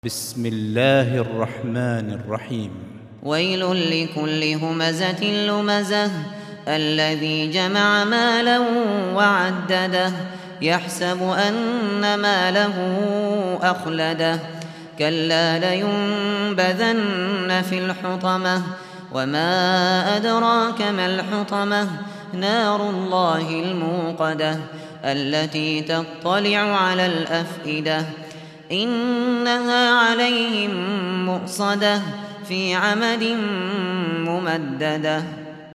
بسم الله الرحمن الرحيم. ويل لكل همزة لمزة الذي جمع مالا وعدده يحسب أن ماله أخلده كلا لينبذن في الحطمة وما أدراك ما الحطمة نار الله الموقدة التي تطلع على الأفئدة إنها عليهم مؤصدة في عمد ممددة.